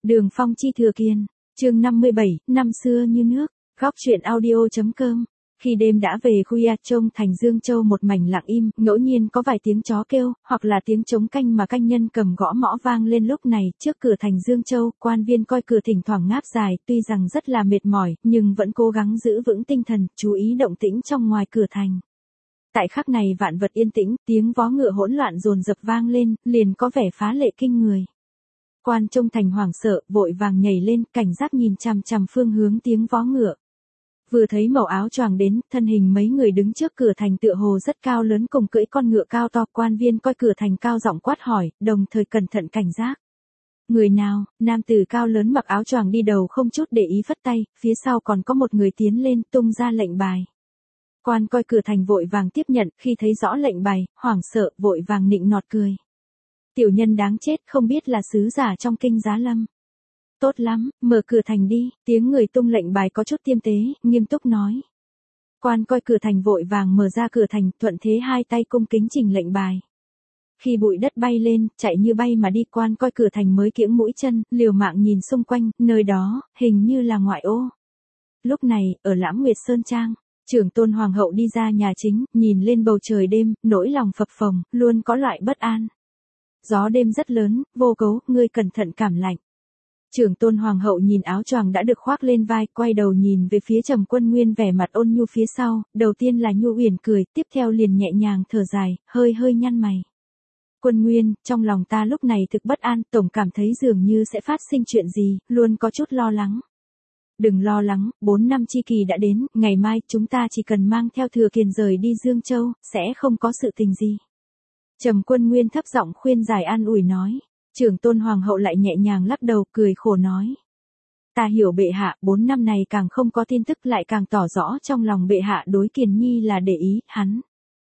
Đường Phong chi Thừa Kiên, chương 57, năm xưa như nước, góc truyện audio.com. Khi đêm đã về khuya trông thành Dương Châu một mảnh lặng im, ngẫu nhiên có vài tiếng chó kêu, hoặc là tiếng trống canh mà canh nhân cầm gõ mõ vang lên lúc này, trước cửa thành Dương Châu, quan viên coi cửa thỉnh thoảng ngáp dài, tuy rằng rất là mệt mỏi, nhưng vẫn cố gắng giữ vững tinh thần, chú ý động tĩnh trong ngoài cửa thành. Tại khắc này vạn vật yên tĩnh, tiếng vó ngựa hỗn loạn dồn dập vang lên, liền có vẻ phá lệ kinh người. Quan trông thành hoảng sợ, vội vàng nhảy lên, cảnh giác nhìn chằm chằm phương hướng tiếng vó ngựa. Vừa thấy màu áo choàng đến, thân hình mấy người đứng trước cửa thành tựa hồ rất cao lớn cùng cưỡi con ngựa cao to, quan viên coi cửa thành cao giọng quát hỏi, đồng thời cẩn thận cảnh giác. Người nào? Nam tử cao lớn mặc áo choàng đi đầu không chút để ý phất tay, phía sau còn có một người tiến lên, tung ra lệnh bài. Quan coi cửa thành vội vàng tiếp nhận, khi thấy rõ lệnh bài, hoảng sợ, vội vàng nịnh nọt cười. Tiểu nhân đáng chết, không biết là sứ giả trong kinh Giá Lâm. Tốt lắm, mở cửa thành đi, tiếng người tung lệnh bài có chút tiêm tế, nghiêm túc nói. Quan coi cửa thành vội vàng mở ra cửa thành, thuận thế hai tay cung kính trình lệnh bài. Khi bụi đất bay lên, chạy như bay mà đi, quan coi cửa thành mới kiễng mũi chân, liều mạng nhìn xung quanh, nơi đó, hình như là ngoại ô. Lúc này, ở Lãm Nguyệt Sơn Trang, trưởng tôn hoàng hậu đi ra nhà chính, nhìn lên bầu trời đêm, nỗi lòng phập phồng, luôn có loại bất an. Gió đêm rất lớn, Vô Cấu, ngươi cẩn thận cảm lạnh. Trưởng tôn hoàng hậu nhìn áo choàng đã được khoác lên vai, quay đầu nhìn về phía Trầm Quân Nguyên vẻ mặt ôn nhu phía sau, đầu tiên là Nhu Uyển cười, tiếp theo liền nhẹ nhàng thở dài, hơi hơi nhăn mày. Quân Nguyên, trong lòng ta lúc này thực bất an, tổng cảm thấy dường như sẽ phát sinh chuyện gì, luôn có chút lo lắng. Đừng lo lắng, 4 năm chi kỳ đã đến, ngày mai chúng ta chỉ cần mang theo Thừa Kiền rời đi Dương Châu, sẽ không có sự tình gì. Trầm Quân Nguyên thấp giọng khuyên giải an ủi nói. Trưởng tôn hoàng hậu lại nhẹ nhàng lắc đầu, cười khổ nói. Ta hiểu bệ hạ, 4 năm này càng không có tin tức lại càng tỏ rõ trong lòng bệ hạ đối Kiền Nhi là để ý, hắn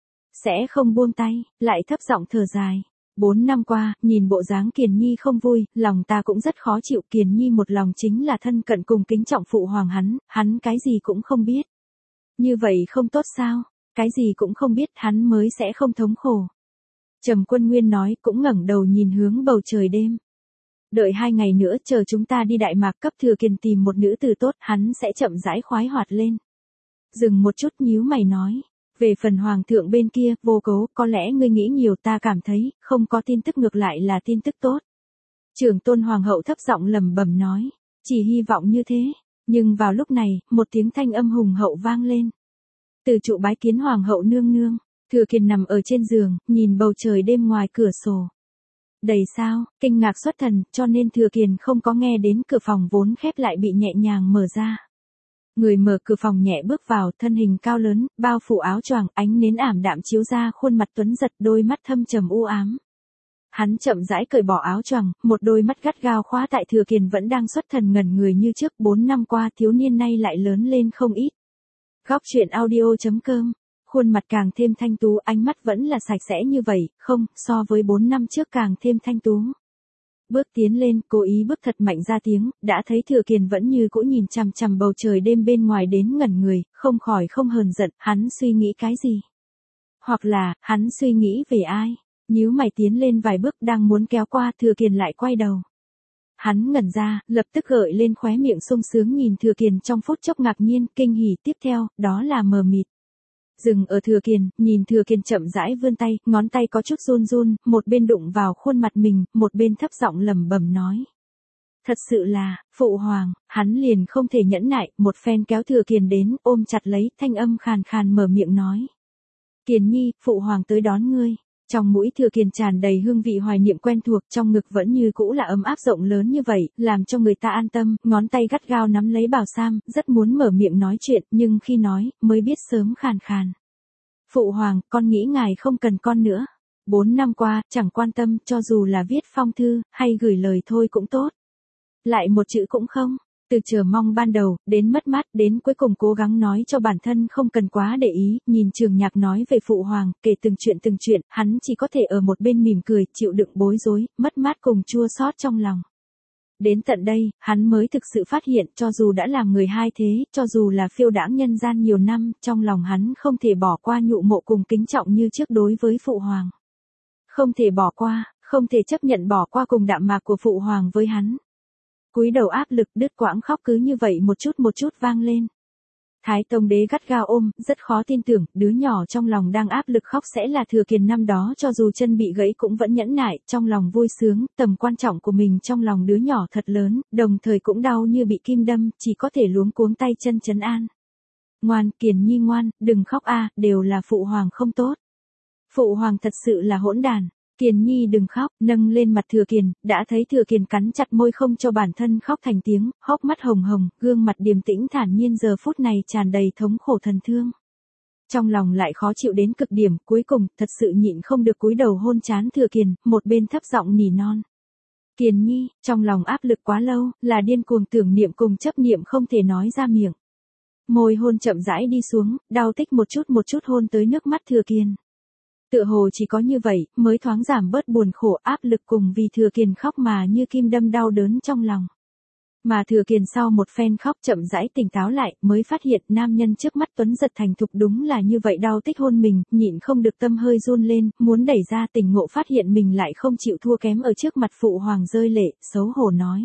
sẽ không buông tay, lại thấp giọng thở dài. 4 năm qua, nhìn bộ dáng Kiền Nhi không vui, lòng ta cũng rất khó chịu. Kiền Nhi một lòng chính là thân cận cùng kính trọng phụ hoàng hắn cái gì cũng không biết. Như vậy không tốt sao, cái gì cũng không biết hắn mới sẽ không thống khổ. Trầm Quân Nguyên nói, cũng ngẩng đầu nhìn hướng bầu trời đêm. Đợi 2 ngày nữa, chờ chúng ta đi Đại Mạc cấp Thừa Kiền tìm một nữ tử tốt, hắn sẽ chậm rãi khoái hoạt lên. Dừng một chút nhíu mày nói, về phần hoàng thượng bên kia, Vô Cấu, có lẽ ngươi nghĩ nhiều, ta cảm thấy, không có tin tức ngược lại là tin tức tốt. Trưởng tôn hoàng hậu thấp giọng lẩm bẩm nói, chỉ hy vọng như thế, nhưng vào lúc này, một tiếng thanh âm hùng hậu vang lên. Từ trụ bái kiến hoàng hậu nương nương. Thừa Kiền nằm ở trên giường, nhìn bầu trời đêm ngoài cửa sổ. Đầy sao, kinh ngạc xuất thần, cho nên Thừa Kiền không có nghe đến cửa phòng vốn khép lại bị nhẹ nhàng mở ra. Người mở cửa phòng nhẹ bước vào, thân hình cao lớn, bao phủ áo choàng, ánh nến ảm đạm chiếu ra khuôn mặt tuấn giật, đôi mắt thâm trầm u ám. Hắn chậm rãi cởi bỏ áo choàng, một đôi mắt gắt gao khóa tại Thừa Kiền vẫn đang xuất thần ngẩn người như trước. 4 năm qua thiếu niên nay lại lớn lên không ít. Góc truyện audio.com. Khuôn mặt càng thêm thanh tú, ánh mắt vẫn là sạch sẽ như vậy, không, so với 4 năm trước càng thêm thanh tú. Bước tiến lên, cố ý bước thật mạnh ra tiếng, đã thấy Thừa Kiền vẫn như cũ nhìn chằm chằm bầu trời đêm bên ngoài đến ngẩn người, không khỏi không hờn giận, hắn suy nghĩ cái gì? Hoặc là, hắn suy nghĩ về ai? Nhíu mày tiến lên vài bước đang muốn kéo qua, Thừa Kiền lại quay đầu. Hắn ngẩn ra, lập tức gợi lên khóe miệng sung sướng nhìn Thừa Kiền trong phút chốc ngạc nhiên, kinh hỉ, tiếp theo, đó là mờ mịt. Dừng ở Thừa Kiền, nhìn Thừa Kiền chậm rãi vươn tay, ngón tay có chút run run, một bên đụng vào khuôn mặt mình, một bên thấp giọng lẩm bẩm nói. Thật sự là, phụ hoàng, hắn liền không thể nhẫn nại, một phen kéo Thừa Kiền đến, ôm chặt lấy, thanh âm khàn khàn mở miệng nói. Kiền Nhi, phụ hoàng tới đón ngươi. Trong mũi Thừa Kiền tràn đầy hương vị hoài niệm quen thuộc, trong ngực vẫn như cũ là ấm áp rộng lớn như vậy, làm cho người ta an tâm, ngón tay gắt gao nắm lấy bào sam, rất muốn mở miệng nói chuyện, nhưng khi nói, mới biết sớm khàn khàn. Phụ hoàng, con nghĩ ngài không cần con nữa. 4 năm qua, chẳng quan tâm, cho dù là viết phong thư, hay gửi lời thôi cũng tốt. Lại một chữ cũng không. Từ chờ mong ban đầu, đến mất mát, đến cuối cùng cố gắng nói cho bản thân không cần quá để ý, nhìn Trường Nhạc nói về phụ hoàng, kể từng chuyện, hắn chỉ có thể ở một bên mỉm cười, chịu đựng bối rối, mất mát cùng chua xót trong lòng. Đến tận đây, hắn mới thực sự phát hiện, cho dù đã làm người hai thế, cho dù là phiêu đãng nhân gian nhiều năm, trong lòng hắn không thể bỏ qua nhụ mộ cùng kính trọng như trước đối với phụ hoàng. Không thể bỏ qua, không thể chấp nhận bỏ qua cùng đạm mạc của phụ hoàng với hắn. cúi đầu áp lực đứt quãng khóc cứ như vậy một chút vang lên. Thái Tông Đế gắt gao ôm, rất khó tin tưởng, đứa nhỏ trong lòng đang áp lực khóc sẽ là Thừa Kiền năm đó cho dù chân bị gãy cũng vẫn nhẫn nại, trong lòng vui sướng, tầm quan trọng của mình trong lòng đứa nhỏ thật lớn, đồng thời cũng đau như bị kim đâm, chỉ có thể luống cuống tay chân trấn an. Ngoan, Kiền Nhi ngoan, đừng khóc a, đều là Phụ Hoàng không tốt. Phụ Hoàng thật sự là hỗn đàn. Kiền Nhi đừng khóc, nâng lên mặt Thừa Kiền, đã thấy Thừa Kiền cắn chặt môi không cho bản thân khóc thành tiếng, hốc mắt hồng hồng, gương mặt điềm tĩnh thản nhiên giờ phút này tràn đầy thống khổ thần thương. Trong lòng lại khó chịu đến cực điểm, cuối cùng, thật sự nhịn không được cúi đầu hôn trán Thừa Kiền, một bên thấp giọng nỉ non. Kiền Nhi, trong lòng áp lực quá lâu, là điên cuồng tưởng niệm cùng chấp niệm không thể nói ra miệng. Môi hôn chậm rãi đi xuống, đau tích một chút hôn tới nước mắt Thừa Kiền. Tựa hồ chỉ có như vậy, mới thoáng giảm bớt buồn khổ áp lực cùng vì Thừa Kiền khóc mà như kim đâm đau đớn trong lòng. Mà Thừa Kiền sau một phen khóc chậm rãi tỉnh táo lại, mới phát hiện nam nhân trước mắt tuấn giật thành thục đúng là như vậy đau tích hôn mình, nhịn không được tâm hơi run lên, muốn đẩy ra tỉnh ngộ phát hiện mình lại không chịu thua kém ở trước mặt Phụ Hoàng rơi lệ, xấu hổ nói.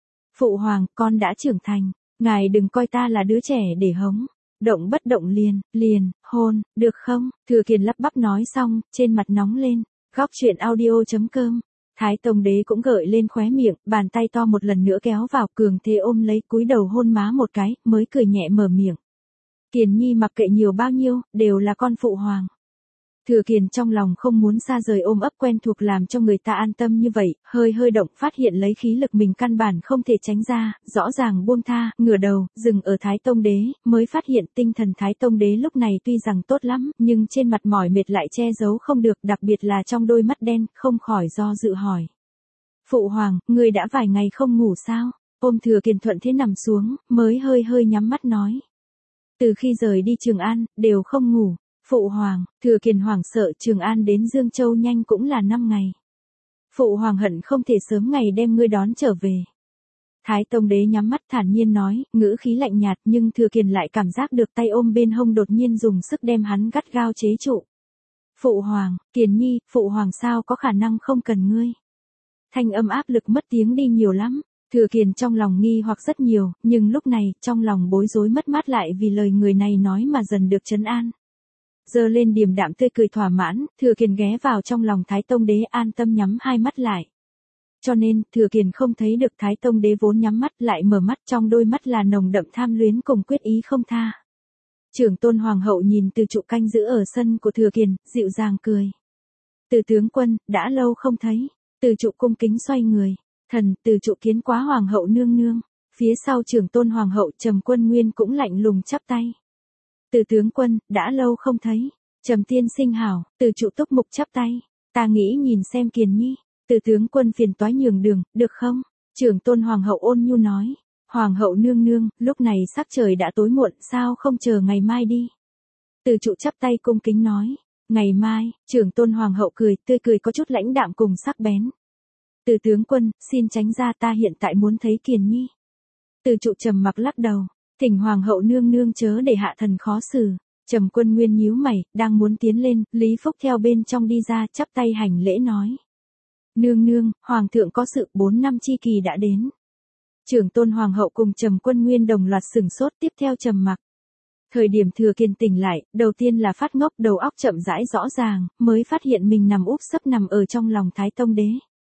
Phụ Hoàng, con đã trưởng thành, ngài đừng coi ta là đứa trẻ để hống. Động bất động liền, hôn, được không? Thừa Kiền lắp bắp nói xong, trên mặt nóng lên. Góc chuyện audio.com. Thái Tông Đế cũng gợi lên khóe miệng, bàn tay to một lần nữa kéo vào cường thế ôm lấy cúi đầu hôn má một cái, mới cười nhẹ mở miệng. Kiền Nhi mặc kệ nhiều bao nhiêu, đều là con Phụ Hoàng. Thừa Kiền trong lòng không muốn xa rời ôm ấp quen thuộc làm cho người ta an tâm như vậy, hơi động phát hiện lấy khí lực mình căn bản không thể tránh ra, rõ ràng buông tha, ngửa đầu, dừng ở Thái Tông Đế, mới phát hiện tinh thần Thái Tông Đế lúc này tuy rằng tốt lắm, nhưng trên mặt mỏi mệt lại che giấu không được, đặc biệt là trong đôi mắt đen, không khỏi do dự hỏi. Phụ Hoàng, người đã vài ngày không ngủ sao? Ôm Thừa Kiền thuận thế nằm xuống, mới hơi nhắm mắt nói. Từ khi rời đi Trường An, đều không ngủ. Phụ Hoàng, Thừa Kiền hoảng sợ Trường An đến Dương Châu nhanh cũng là 5 ngày. Phụ Hoàng hận không thể sớm ngày đem ngươi đón trở về. Thái Tông Đế nhắm mắt thản nhiên nói, ngữ khí lạnh nhạt nhưng Thừa Kiền lại cảm giác được tay ôm bên hông đột nhiên dùng sức đem hắn gắt gao chế trụ. Phụ Hoàng, Kiền Nhi, Phụ Hoàng sao có khả năng không cần ngươi. Thanh âm áp lực mất tiếng đi nhiều lắm. Thừa Kiền trong lòng nghi hoặc rất nhiều, nhưng lúc này, trong lòng bối rối mất mát lại vì lời người này nói mà dần được trấn an. Giơ lên điềm đạm tươi cười thỏa mãn, Thừa Kiền ghé vào trong lòng Thái Tông Đế an tâm nhắm hai mắt lại. Cho nên, Thừa Kiền không thấy được Thái Tông Đế vốn nhắm mắt lại mở mắt trong đôi mắt là nồng đậm tham luyến cùng quyết ý không tha. Trưởng Tôn Hoàng hậu nhìn Từ Trụ canh giữ ở sân của Thừa Kiền, dịu dàng cười. Từ tướng quân, đã lâu không thấy. Từ Trụ cung kính xoay người. Thần, Từ Trụ kiến quá Hoàng hậu nương nương. Phía sau Trưởng Tôn Hoàng hậu Trầm Quân Nguyên cũng lạnh lùng chắp tay. Từ tướng quân, đã lâu không thấy. Trầm tiên sinh hảo, Từ Trụ túc mục chắp tay. Ta nghĩ nhìn xem Kiền Nhi. Từ tướng quân phiền toái nhường đường, được không? Trưởng Tôn Hoàng hậu ôn nhu nói. Hoàng hậu nương nương, lúc này sắc trời đã tối muộn, sao không chờ ngày mai đi? Từ Trụ chắp tay cung kính nói. Ngày mai, Trưởng Tôn Hoàng hậu cười, tươi cười có chút lãnh đạm cùng sắc bén. Từ tướng quân, xin tránh ra, ta hiện tại muốn thấy Kiền Nhi. Từ Trụ trầm mặc lắc đầu. Thỉnh Hoàng hậu nương nương chớ để hạ thần khó xử. Trầm Quân Nguyên nhíu mày, đang muốn tiến lên, Lý Phúc theo bên trong đi ra, chắp tay hành lễ nói. Nương nương, Hoàng thượng có sự 4 năm chi kỳ đã đến. Trưởng Tôn Hoàng hậu cùng Trầm Quân Nguyên đồng loạt sửng sốt tiếp theo trầm mặc. Thời điểm Thừa Kiền tỉnh lại, đầu tiên là phát ngốc đầu óc chậm rãi rõ ràng, mới phát hiện mình nằm úp sấp nằm ở trong lòng Thái Tông Đế.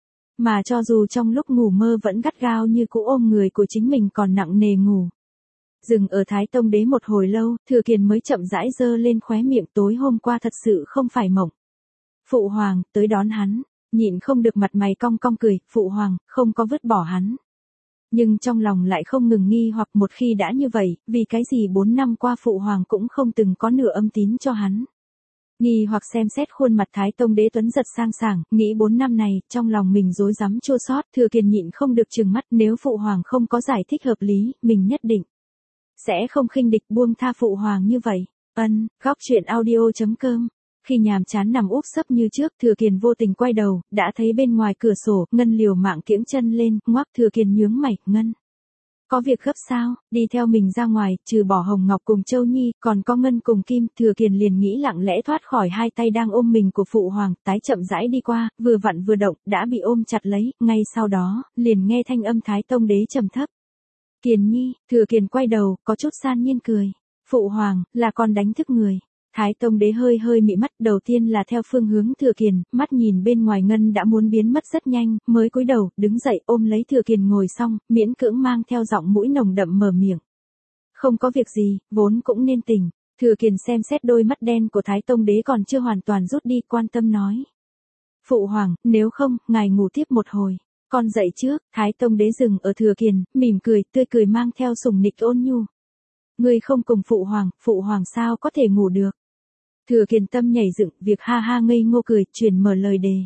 Mà cho dù trong lúc ngủ mơ vẫn gắt gao như cũ ôm người của chính mình còn nặng nề ngủ. Dừng ở Thái Tông Đế một hồi lâu, Thừa Kiền mới chậm rãi giơ lên khóe miệng tối hôm qua thật sự không phải mộng. Phụ Hoàng, tới đón hắn, nhịn không được mặt mày cong cong cười, Phụ Hoàng, không có vứt bỏ hắn. Nhưng trong lòng lại không ngừng nghi hoặc một khi đã như vậy, vì cái gì 4 năm qua Phụ Hoàng cũng không từng có nửa âm tín cho hắn. Nghi hoặc xem xét khuôn mặt Thái Tông Đế tuấn giật sang sảng, nghĩ 4 năm này, trong lòng mình rối rắm chua xót, Thừa Kiền nhịn không được trừng mắt, nếu Phụ Hoàng không có giải thích hợp lý, mình nhất định sẽ không khinh địch buông tha Phụ Hoàng như vậy. Góc chuyện audio.com. Khi nhàm chán nằm úp sấp như trước, Thừa Kiền vô tình quay đầu, đã thấy bên ngoài cửa sổ, Ngân liều mạng kiễng chân lên, ngoác. Thừa Kiền nhướng mày, Ngân. Có việc gấp sao, đi theo mình ra ngoài, trừ bỏ Hồng Ngọc cùng Châu Nhi, còn có Ngân cùng Kim, Thừa Kiền liền nghĩ lặng lẽ thoát khỏi hai tay đang ôm mình của Phụ Hoàng, tái chậm rãi đi qua, vừa vặn vừa động, đã bị ôm chặt lấy, ngay sau đó, liền nghe thanh âm Thái Tông Đế trầm thấp. Kiền Nhi, Thừa Kiền quay đầu, có chút san nhiên cười. Phụ Hoàng, là con đánh thức người. Thái Tông Đế hơi hơi mị mắt, đầu tiên là theo phương hướng Thừa Kiền, mắt nhìn bên ngoài Ngân đã muốn biến mất rất nhanh, mới cúi đầu, đứng dậy ôm lấy Thừa Kiền ngồi xong, miễn cưỡng mang theo giọng mũi nồng đậm mở miệng. Không có việc gì, vốn cũng nên tỉnh. Thừa Kiền xem xét đôi mắt đen của Thái Tông Đế còn chưa hoàn toàn rút đi, quan tâm nói. Phụ Hoàng, nếu không, ngài ngủ tiếp một hồi. Con dậy trước. Thái Tông Đế dừng ở Thừa Kiền, mỉm cười, tươi cười mang theo sủng nịch ôn nhu. Ngươi không cùng Phụ Hoàng sao có thể ngủ được. Thừa Kiền tâm nhảy dựng, việc ha ha ngây ngô cười, chuyển mở lời đề.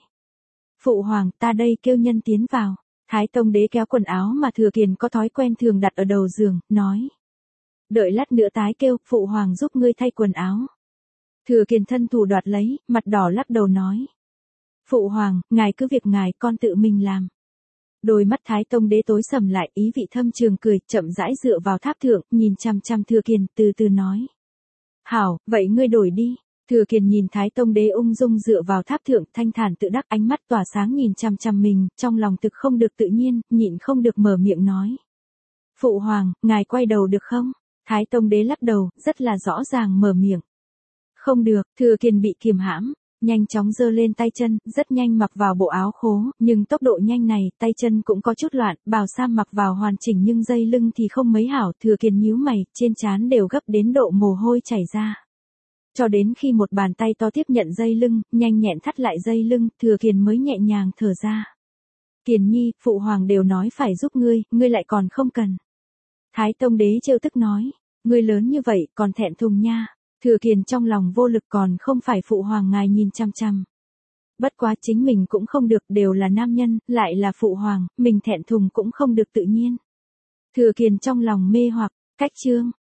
Phụ Hoàng, ta đây kêu nhân tiến vào. Thái Tông Đế kéo quần áo mà Thừa Kiền có thói quen thường đặt ở đầu giường, nói. Đợi lát nữa tái kêu, Phụ Hoàng giúp ngươi thay quần áo. Thừa Kiền thân thủ đoạt lấy, mặt đỏ lắc đầu nói. Phụ Hoàng, ngài cứ việc ngài, con tự mình làm. Đôi mắt Thái Tông Đế tối sầm lại, ý vị thâm trường cười, chậm rãi dựa vào tháp thượng, nhìn chằm chằm Thừa Kiền, từ từ nói. Hảo, vậy ngươi đổi đi. Thừa Kiền nhìn Thái Tông Đế ung dung dựa vào tháp thượng, thanh thản tự đắc, ánh mắt tỏa sáng nhìn chằm chằm mình, trong lòng thực không được tự nhiên, nhịn không được mở miệng nói. Phụ Hoàng, ngài quay đầu được không? Thái Tông Đế lắc đầu, rất là rõ ràng mở miệng. Không được. Thừa Kiền bị kiềm hãm, nhanh chóng giơ lên tay chân, rất nhanh mặc vào bộ áo khố, nhưng tốc độ nhanh này, tay chân cũng có chút loạn, bào sam mặc vào hoàn chỉnh nhưng dây lưng thì không mấy hảo. Thừa Kiền nhíu mày, trên trán đều gấp đến độ mồ hôi chảy ra. Cho đến khi một bàn tay to tiếp nhận dây lưng, nhanh nhẹn thắt lại dây lưng, Thừa Kiền mới nhẹ nhàng thở ra. Kiền Nhi, Phụ Hoàng đều nói phải giúp ngươi lại còn không cần. Thái Tông Đế trêu tức nói, ngươi lớn như vậy, còn thẹn thùng nha. Thừa Kiền trong lòng vô lực, còn không phải Phụ Hoàng ngài nhìn chăm chăm. Bất quá chính mình cũng không được, đều là nam nhân, lại là Phụ Hoàng, mình thẹn thùng cũng không được tự nhiên. Thừa Kiền trong lòng mê hoặc, cách chương.